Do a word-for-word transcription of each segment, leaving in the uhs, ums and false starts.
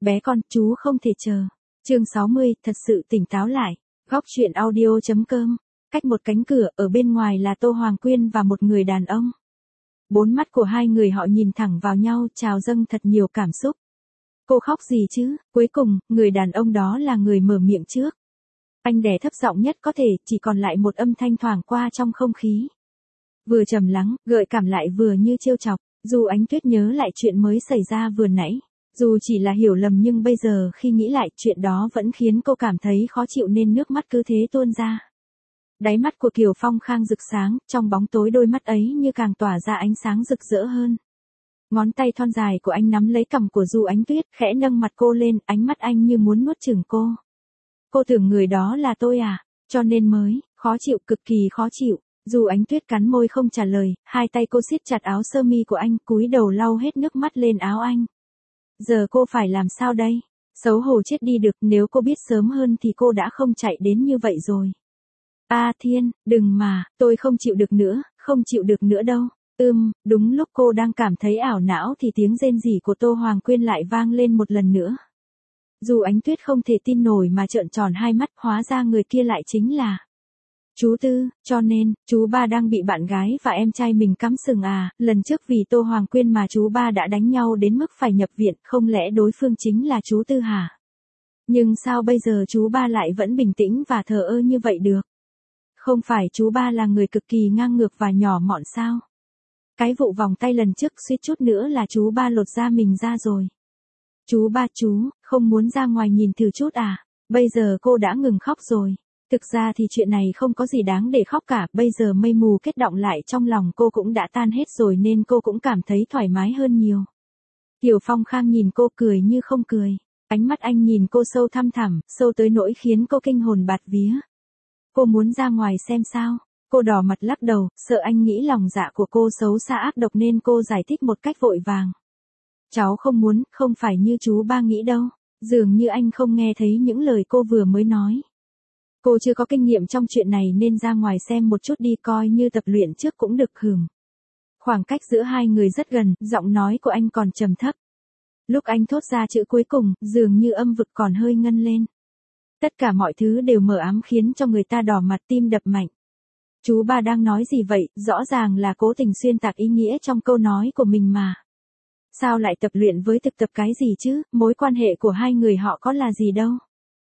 bé con, chú không thể chờ. Chương sáu mươi, thật sự tỉnh táo lại. Góc truyện audio chấm com. Cách một cánh cửa, ở bên ngoài là Tô Hoàng Quyên và một người đàn ông. Bốn mắt của hai người họ nhìn thẳng vào nhau, trào dâng thật nhiều cảm xúc. Cô khóc gì chứ? Cuối cùng, người đàn ông đó là người mở miệng trước. Anh đè thấp giọng nhất có thể, chỉ còn lại một âm thanh thoảng qua trong không khí. Vừa trầm lắng, gợi cảm lại vừa như trêu chọc. Dù Ánh Tuyết nhớ lại chuyện mới xảy ra vừa nãy. Dù chỉ là hiểu lầm nhưng bây giờ khi nghĩ lại chuyện đó vẫn khiến cô cảm thấy khó chịu nên nước mắt cứ thế tuôn ra. Đáy mắt của Kiều Phong Khang rực sáng, trong bóng tối đôi mắt ấy như càng tỏa ra ánh sáng rực rỡ hơn. Ngón tay thon dài của anh nắm lấy cằm của Du Ánh Tuyết, khẽ nâng mặt cô lên, ánh mắt anh như muốn nuốt chửng cô. Cô tưởng người đó là tôi à, cho nên mới, khó chịu, cực kỳ khó chịu. Du Ánh Tuyết cắn môi không trả lời, hai tay cô siết chặt áo sơ mi của anh, cúi đầu lau hết nước mắt lên áo anh. Giờ cô phải làm sao đây? Xấu hổ chết đi được, nếu cô biết sớm hơn thì cô đã không chạy đến như vậy rồi. A à, thiên, đừng mà, tôi không chịu được nữa, không chịu được nữa đâu. Ưm, đúng lúc cô đang cảm thấy ảo não thì tiếng rên rỉ của Tô Hoàng Quyên lại vang lên một lần nữa. Du Ánh Tuyết không thể tin nổi mà trợn tròn hai mắt, hóa ra người kia lại chính là chú Tư, cho nên, chú ba đang bị bạn gái và em trai mình cắm sừng à, lần trước vì Tô Hoàng Quyên mà chú ba đã đánh nhau đến mức phải nhập viện, không lẽ đối phương chính là chú Tư hả? Nhưng sao bây giờ chú ba lại vẫn bình tĩnh và thờ ơ như vậy được? Không phải chú ba là người cực kỳ ngang ngược và nhỏ mọn sao? Cái vụ vòng tay lần trước suýt chút nữa là chú ba lột da mình ra rồi. Chú ba chú, không muốn ra ngoài nhìn thử chút à? Bây giờ cô đã ngừng khóc rồi. Thực ra thì chuyện này không có gì đáng để khóc cả, bây giờ mây mù kết đọng lại trong lòng cô cũng đã tan hết rồi nên cô cũng cảm thấy thoải mái hơn nhiều. Kiều Phong Khang nhìn cô cười như không cười. Ánh mắt anh nhìn cô sâu thăm thẳm, sâu tới nỗi khiến cô kinh hồn bạt vía. Cô muốn ra ngoài xem sao? Cô đỏ mặt lắc đầu, sợ anh nghĩ lòng dạ của cô xấu xa ác độc nên cô giải thích một cách vội vàng. Cháu không muốn, không phải như chú ba nghĩ đâu. Dường như anh không nghe thấy những lời cô vừa mới nói. Cô chưa có kinh nghiệm trong chuyện này nên ra ngoài xem một chút đi, coi như tập luyện trước cũng được hưởng. Khoảng cách giữa hai người rất gần, giọng nói của anh còn trầm thấp. Lúc anh thốt ra chữ cuối cùng, dường như âm vực còn hơi ngân lên. Tất cả mọi thứ đều mờ ám khiến cho người ta đỏ mặt, tim đập mạnh. Chú ba đang nói gì vậy, rõ ràng là cố tình xuyên tạc ý nghĩa trong câu nói của mình mà. Sao lại tập luyện với thực tập cái gì chứ, mối quan hệ của hai người họ có là gì đâu.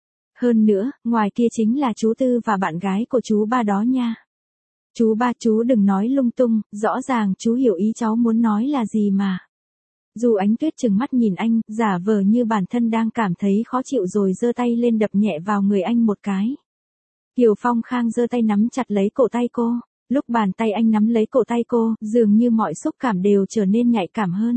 Hơn nữa, ngoài kia chính là chú Tư và bạn gái của chú ba đó nha. Chú ba, chú đừng nói lung tung, rõ ràng chú hiểu ý cháu muốn nói là gì mà. Du Ánh Tuyết trừng mắt nhìn anh, giả vờ như bản thân đang cảm thấy khó chịu rồi giơ tay lên đập nhẹ vào người anh một cái. Kiều Phong Khang giơ tay nắm chặt lấy cổ tay cô, lúc bàn tay anh nắm lấy cổ tay cô, dường như mọi xúc cảm đều trở nên nhạy cảm hơn.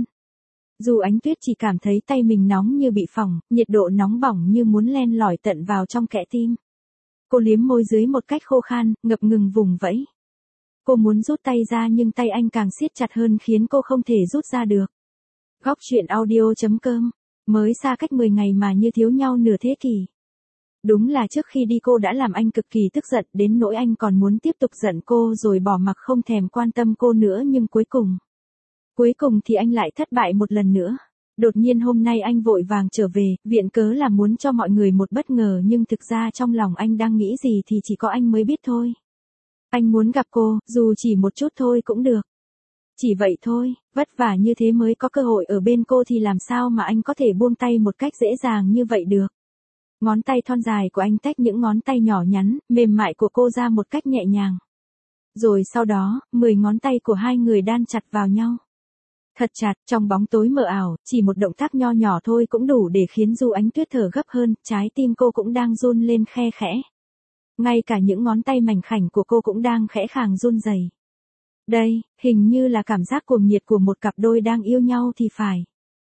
Du Ánh Tuyết chỉ cảm thấy tay mình nóng như bị phỏng, nhiệt độ nóng bỏng như muốn len lỏi tận vào trong kẽ tim. Cô liếm môi dưới một cách khô khan, ngập ngừng vùng vẫy. Cô muốn rút tay ra nhưng tay anh càng siết chặt hơn khiến cô không thể rút ra được. Góc truyện audio chấm com. Mới xa cách mười ngày mà như thiếu nhau nửa thế kỷ. Đúng là trước khi đi cô đã làm anh cực kỳ tức giận đến nỗi anh còn muốn tiếp tục giận cô rồi bỏ mặc không thèm quan tâm cô nữa nhưng cuối cùng. Cuối cùng thì anh lại thất bại một lần nữa. Đột nhiên hôm nay anh vội vàng trở về, viện cớ là muốn cho mọi người một bất ngờ nhưng thực ra trong lòng anh đang nghĩ gì thì chỉ có anh mới biết thôi. Anh muốn gặp cô, dù chỉ một chút thôi cũng được. Chỉ vậy thôi, vất vả như thế mới có cơ hội ở bên cô thì làm sao mà anh có thể buông tay một cách dễ dàng như vậy được. Ngón tay thon dài của anh tách những ngón tay nhỏ nhắn, mềm mại của cô ra một cách nhẹ nhàng. Rồi sau đó, mười ngón tay của hai người đan chặt vào nhau. Thật chặt, trong bóng tối mờ ảo, chỉ một động tác nho nhỏ thôi cũng đủ để khiến Du Ánh Tuyết thở gấp hơn, trái tim cô cũng đang run lên khe khẽ. Ngay cả những ngón tay mảnh khảnh của cô cũng đang khẽ khàng run rẩy. Đây, hình như là cảm giác cuồng nhiệt của một cặp đôi đang yêu nhau thì phải.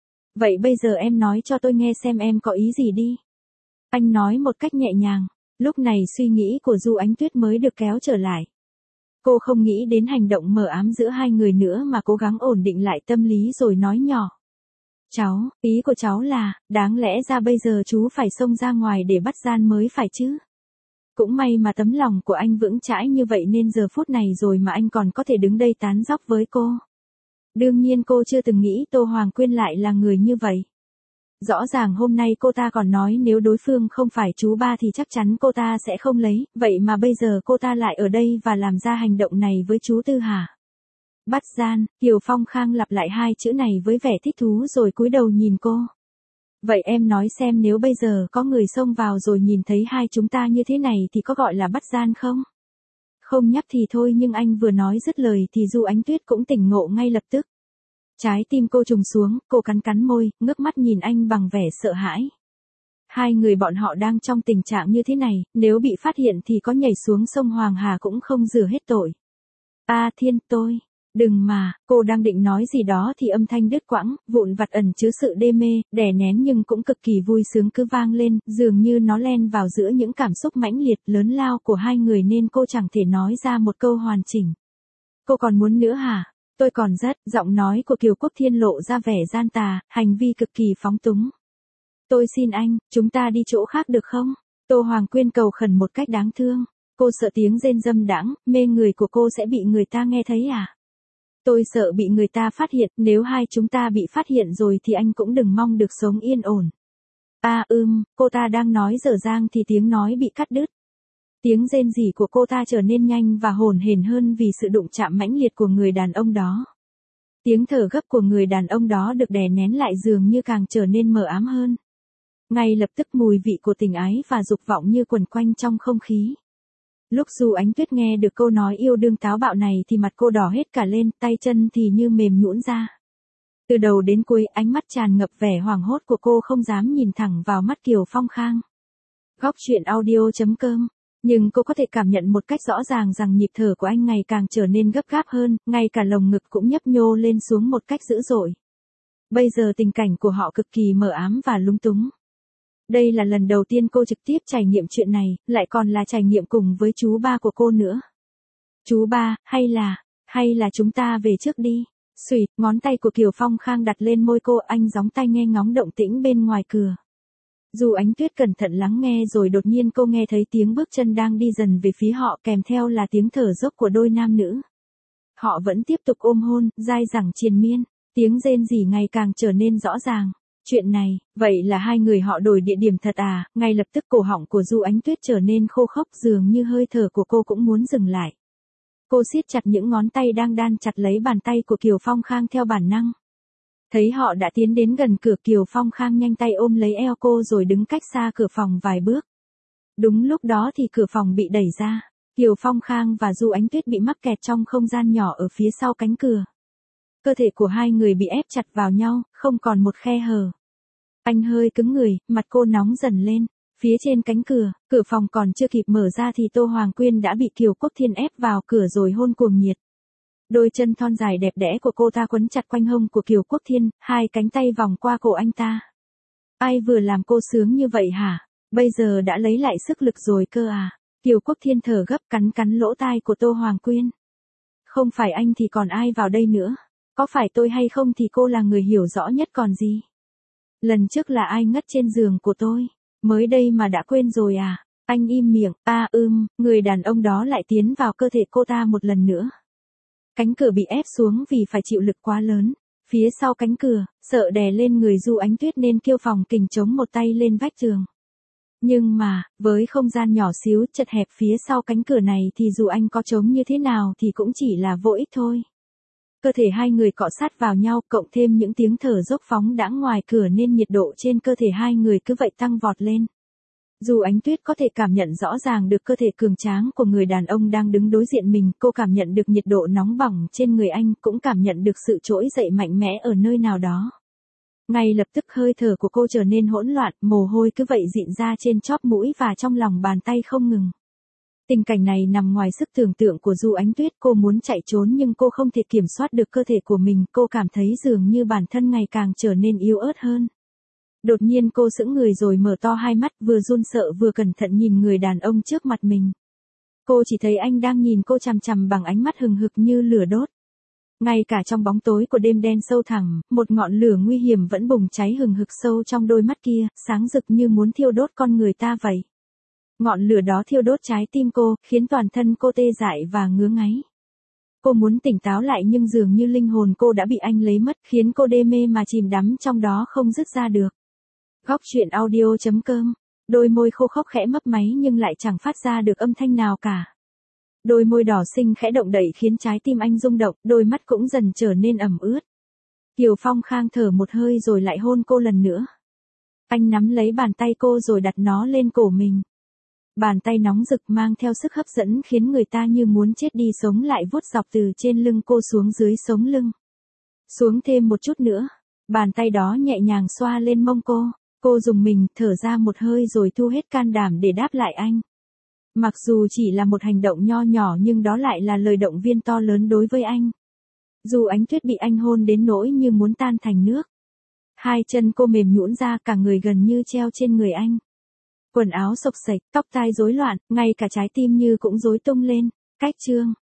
Vậy bây giờ em nói cho tôi nghe xem em có ý gì đi. Anh nói một cách nhẹ nhàng, lúc này suy nghĩ của Du Ánh Tuyết mới được kéo trở lại. Cô không nghĩ đến hành động mờ ám giữa hai người nữa mà cố gắng ổn định lại tâm lý rồi nói nhỏ. Cháu, ý của cháu là, đáng lẽ ra bây giờ chú phải xông ra ngoài để bắt gian mới phải chứ. Cũng may mà tấm lòng của anh vững chãi như vậy nên giờ phút này rồi mà anh còn có thể đứng đây tán dóc với cô. Đương nhiên cô chưa từng nghĩ Tô Hoàng Quyên lại là người như vậy. Rõ ràng hôm nay cô ta còn nói nếu đối phương không phải chú ba thì chắc chắn cô ta sẽ không lấy, vậy mà bây giờ cô ta lại ở đây và làm ra hành động này với chú Tư hả? Bắt gian, Kiều Phong Khang lặp lại hai chữ này với vẻ thích thú rồi cúi đầu nhìn cô. Vậy em nói xem nếu bây giờ có người xông vào rồi nhìn thấy hai chúng ta như thế này thì có gọi là bắt gian không? Không nhắc thì thôi nhưng anh vừa nói dứt lời thì Du Ánh Tuyết cũng tỉnh ngộ ngay lập tức. Trái tim cô trùng xuống, cô cắn cắn môi, ngước mắt nhìn anh bằng vẻ sợ hãi. Hai người bọn họ đang trong tình trạng như thế này, nếu bị phát hiện thì có nhảy xuống sông Hoàng Hà cũng không rửa hết tội. A Thiên, tôi, đừng mà, cô đang định nói gì đó thì âm thanh đứt quãng, vụn vặt ẩn chứa sự đê mê, đè nén nhưng cũng cực kỳ vui sướng cứ vang lên, dường như nó len vào giữa những cảm xúc mãnh liệt lớn lao của hai người nên cô chẳng thể nói ra một câu hoàn chỉnh. Cô còn muốn nữa hả? Tôi còn rất, giọng nói của Kiều Quốc Thiên lộ ra vẻ gian tà, hành vi cực kỳ phóng túng. Tôi xin anh, chúng ta đi chỗ khác được không? Tô Hoàng Quyên cầu khẩn một cách đáng thương. Cô sợ tiếng rên dâm đãng, mê người của cô sẽ bị người ta nghe thấy à? Tôi sợ bị người ta phát hiện, nếu hai chúng ta bị phát hiện rồi thì anh cũng đừng mong được sống yên ổn. À ưm, cô ta đang nói dở dang thì tiếng nói bị cắt đứt. Tiếng rên rỉ của cô ta trở nên nhanh và hồn hển hơn vì sự đụng chạm mãnh liệt của người đàn ông đó. Tiếng thở gấp của người đàn ông đó được đè nén lại dường như càng trở nên mờ ám hơn. Ngay lập tức mùi vị của tình ái và dục vọng như quẩn quanh trong không khí. Lúc Du Ánh Tuyết nghe được câu nói yêu đương táo bạo này thì mặt cô đỏ hết cả lên, tay chân thì như mềm nhũn ra. Từ đầu đến cuối ánh mắt tràn ngập vẻ hoảng hốt của cô không dám nhìn thẳng vào mắt Kiều Phong Khang. Góc truyện audio chấm com. Nhưng cô có thể cảm nhận một cách rõ ràng rằng nhịp thở của anh ngày càng trở nên gấp gáp hơn, ngay cả lồng ngực cũng nhấp nhô lên xuống một cách dữ dội. Bây giờ tình cảnh của họ cực kỳ mờ ám và lúng túng. Đây là lần đầu tiên cô trực tiếp trải nghiệm chuyện này, lại còn là trải nghiệm cùng với chú ba của cô nữa. Chú ba, hay là, hay là chúng ta về trước đi. Xùyt, ngón tay của Kiều Phong Khang đặt lên môi cô, anh gióng tay nghe ngóng động tĩnh bên ngoài cửa. Du Ánh Tuyết cẩn thận lắng nghe rồi đột nhiên cô nghe thấy tiếng bước chân đang đi dần về phía họ kèm theo là tiếng thở dốc của đôi nam nữ. Họ vẫn tiếp tục ôm hôn, dai dẳng triền miên, tiếng rên rỉ ngày càng trở nên rõ ràng. Chuyện này, vậy là hai người họ đổi địa điểm thật à? Ngay lập tức cổ họng của Du Ánh Tuyết trở nên khô khốc dường như hơi thở của cô cũng muốn dừng lại. Cô siết chặt những ngón tay đang đan chặt lấy bàn tay của Kiều Phong Khang theo bản năng. Thấy họ đã tiến đến gần cửa, Kiều Phong Khang nhanh tay ôm lấy eo cô rồi đứng cách xa cửa phòng vài bước. Đúng lúc đó thì cửa phòng bị đẩy ra. Kiều Phong Khang và Du Ánh Tuyết bị mắc kẹt trong không gian nhỏ ở phía sau cánh cửa. Cơ thể của hai người bị ép chặt vào nhau, không còn một khe hở. Anh hơi cứng người, mặt cô nóng dần lên. Phía trên cánh cửa, cửa phòng còn chưa kịp mở ra thì Tô Hoàng Quyên đã bị Kiều Quốc Thiên ép vào cửa rồi hôn cuồng nhiệt. Đôi chân thon dài đẹp đẽ của cô ta quấn chặt quanh hông của Kiều Quốc Thiên, hai cánh tay vòng qua cổ anh ta. Ai vừa làm cô sướng như vậy hả? Bây giờ đã lấy lại sức lực rồi cơ à? Kiều Quốc Thiên thở gấp cắn cắn lỗ tai của Tô Hoàng Quyên. Không phải anh thì còn ai vào đây nữa? Có phải tôi hay không thì cô là người hiểu rõ nhất còn gì? Lần trước là ai ngất trên giường của tôi? Mới đây mà đã quên rồi à? Anh im miệng, a ưm, người đàn ông đó lại tiến vào cơ thể cô ta một lần nữa. Cánh cửa bị ép xuống vì phải chịu lực quá lớn. Phía sau cánh cửa, sợ đè lên người Du Ánh Tuyết nên Kiêu Phòng Kình chống một tay lên vách tường. Nhưng mà, với không gian nhỏ xíu chật hẹp phía sau cánh cửa này thì dù anh có chống như thế nào thì cũng chỉ là vô ích thôi. Cơ thể hai người cọ sát vào nhau cộng thêm những tiếng thở dốc phóng đãng ngoài cửa nên nhiệt độ trên cơ thể hai người cứ vậy tăng vọt lên. Dù Ánh Tuyết có thể cảm nhận rõ ràng được cơ thể cường tráng của người đàn ông đang đứng đối diện mình, cô cảm nhận được nhiệt độ nóng bỏng trên người anh, cũng cảm nhận được sự trỗi dậy mạnh mẽ ở nơi nào đó. Ngay lập tức hơi thở của cô trở nên hỗn loạn, mồ hôi cứ vậy rịn ra trên chóp mũi và trong lòng bàn tay không ngừng. Tình cảnh này nằm ngoài sức tưởng tượng của Du Ánh Tuyết, cô muốn chạy trốn nhưng cô không thể kiểm soát được cơ thể của mình, cô cảm thấy dường như bản thân ngày càng trở nên yếu ớt hơn. Đột nhiên cô sững người rồi mở to hai mắt, vừa run sợ vừa cẩn thận nhìn người đàn ông trước mặt mình. Cô chỉ thấy anh đang nhìn cô chằm chằm bằng ánh mắt hừng hực như lửa đốt. Ngay cả trong bóng tối của đêm đen sâu thẳm, một ngọn lửa nguy hiểm vẫn bùng cháy hừng hực sâu trong đôi mắt kia, sáng rực như muốn thiêu đốt con người ta vậy. Ngọn lửa đó thiêu đốt trái tim cô, khiến toàn thân cô tê dại và ngứa ngáy. Cô muốn tỉnh táo lại nhưng dường như linh hồn cô đã bị anh lấy mất, khiến cô đê mê mà chìm đắm trong đó không dứt ra được. Góc chuyện audio chấm com. Đôi môi khô khốc khẽ mấp máy nhưng lại chẳng phát ra được âm thanh nào cả. Đôi môi đỏ xinh khẽ động đậy khiến trái tim anh rung động, đôi mắt cũng dần trở nên ẩm ướt. Kiều Phong Khang thở một hơi rồi lại hôn cô lần nữa. Anh nắm lấy bàn tay cô rồi đặt nó lên cổ mình. Bàn tay nóng rực mang theo sức hấp dẫn khiến người ta như muốn chết đi sống lại vuốt dọc từ trên lưng cô xuống dưới sống lưng. Xuống thêm một chút nữa. Bàn tay đó nhẹ nhàng xoa lên mông cô. Cô rùng mình, thở ra một hơi rồi thu hết can đảm để đáp lại anh. Mặc dù chỉ là một hành động nho nhỏ nhưng đó lại là lời động viên to lớn đối với anh. Dù Ánh Tuyết bị anh hôn đến nỗi như muốn tan thành nước. Hai chân cô mềm nhũn ra, cả người gần như treo trên người anh. Quần áo xộc xệch, tóc tai rối loạn, ngay cả trái tim như cũng rối tung lên. Cách chương